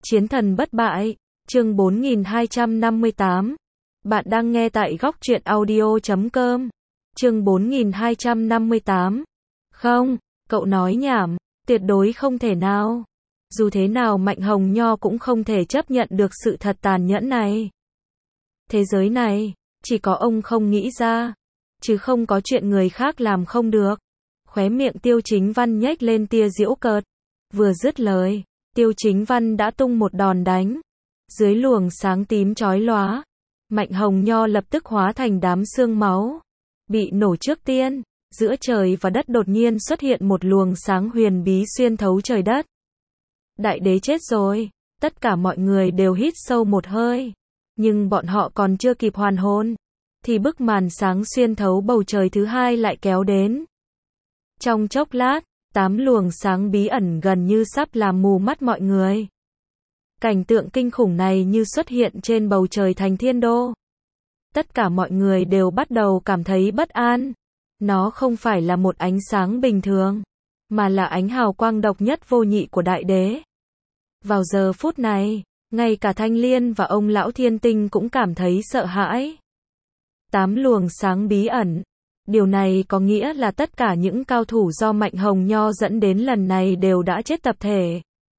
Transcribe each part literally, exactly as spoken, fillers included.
Chiến thần bất bại, chương bốn nghìn hai trăm năm mươi tám. Bạn đang nghe tại góc truyện audio chấm com. Chương bốn nghìn hai trăm năm mươi tám. Không, cậu nói nhảm, tuyệt đối không thể nào. Dù thế nào Mạnh Hồng Nho cũng không thể chấp nhận được sự thật tàn nhẫn này. Thế giới này, chỉ có ông không nghĩ ra, chứ không có chuyện người khác làm không được. Khóe miệng Tiêu Chính Văn nhếch lên tia giễu cợt. Vừa dứt lời, Tiêu Chính Văn đã tung một đòn đánh. Dưới luồng sáng tím chói lóa, Mạnh Hồng Nho lập tức hóa thành đám xương máu. Bị nổ trước tiên, giữa trời và đất đột nhiên xuất hiện một luồng sáng huyền bí xuyên thấu trời đất. Đại đế chết rồi, tất cả mọi người đều hít sâu một hơi. Nhưng bọn họ còn chưa kịp hoàn hồn, thì bức màn sáng xuyên thấu bầu trời thứ hai lại kéo đến. Trong chốc lát, tám luồng sáng bí ẩn gần như sắp làm mù mắt mọi người. Cảnh tượng kinh khủng này như xuất hiện trên bầu trời thành thiên đô. Tất cả mọi người đều bắt đầu cảm thấy bất an. Nó không phải là một ánh sáng bình thường, mà là ánh hào quang độc nhất vô nhị của đại đế. Vào giờ phút này, ngay cả Thanh Liên và ông lão Thiên Tinh cũng cảm thấy sợ hãi. Tám luồng sáng bí ẩn. Điều này có nghĩa là tất cả những cao thủ do Mạnh Hồng Nho dẫn đến lần này đều đã chết tập thể.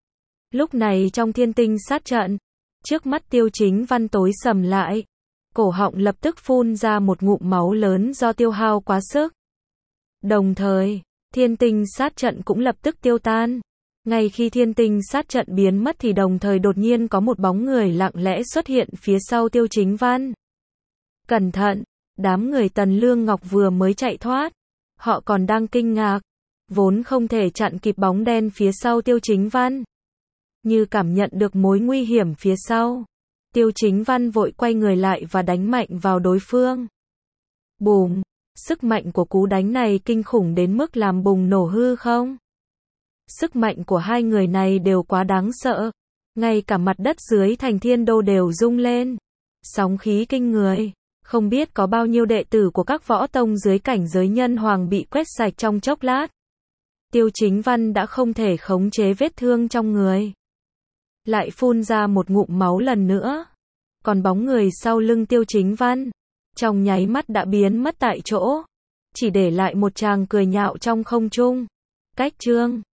Lúc này trong Thiên Tinh sát trận, trước mắt Tiêu Chính Văn tối sầm lại. Cổ họng lập tức phun ra một ngụm máu lớn do tiêu hao quá sức. Đồng thời, Thiên Tinh sát trận cũng lập tức tiêu tan. Ngay khi Thiên Tinh sát trận biến mất thì đồng thời đột nhiên có một bóng người lặng lẽ xuất hiện phía sau Tiêu Chính Văn. Cẩn thận! Đám người Tần Lương Ngọc vừa mới chạy thoát. Họ còn đang kinh ngạc, vốn không thể chặn kịp bóng đen phía sau Tiêu Chính Văn. Như cảm nhận được mối nguy hiểm phía sau, Tiêu Chính Văn vội quay người lại và đánh mạnh vào đối phương. Bùm! Sức mạnh của cú đánh này kinh khủng đến mức làm bùng nổ hư không. Sức mạnh của hai người này đều quá đáng sợ. Ngay cả mặt đất dưới thành thiên đô đều rung lên. Sóng khí kinh người. Không biết có bao nhiêu đệ tử của các võ tông dưới cảnh giới nhân hoàng bị quét sạch trong chốc lát. Tiêu Chính Văn đã không thể khống chế vết thương trong người. Lại phun ra một ngụm máu lần nữa. Còn bóng người sau lưng Tiêu Chính Văn, trong nháy mắt đã biến mất tại chỗ. Chỉ để lại một tràng cười nhạo trong không trung. Cách chương